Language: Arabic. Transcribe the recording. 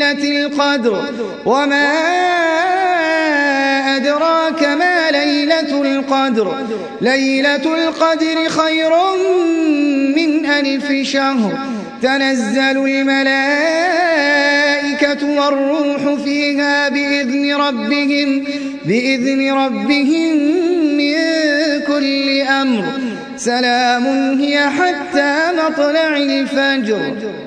ليلة القدر وما أدراك ما ليلة القدر ليلة القدر خير من 1000 شهر تنزل الملائكة والروح فيها بإذن ربهم من كل أمر سلام هي حتى مطلع الفجر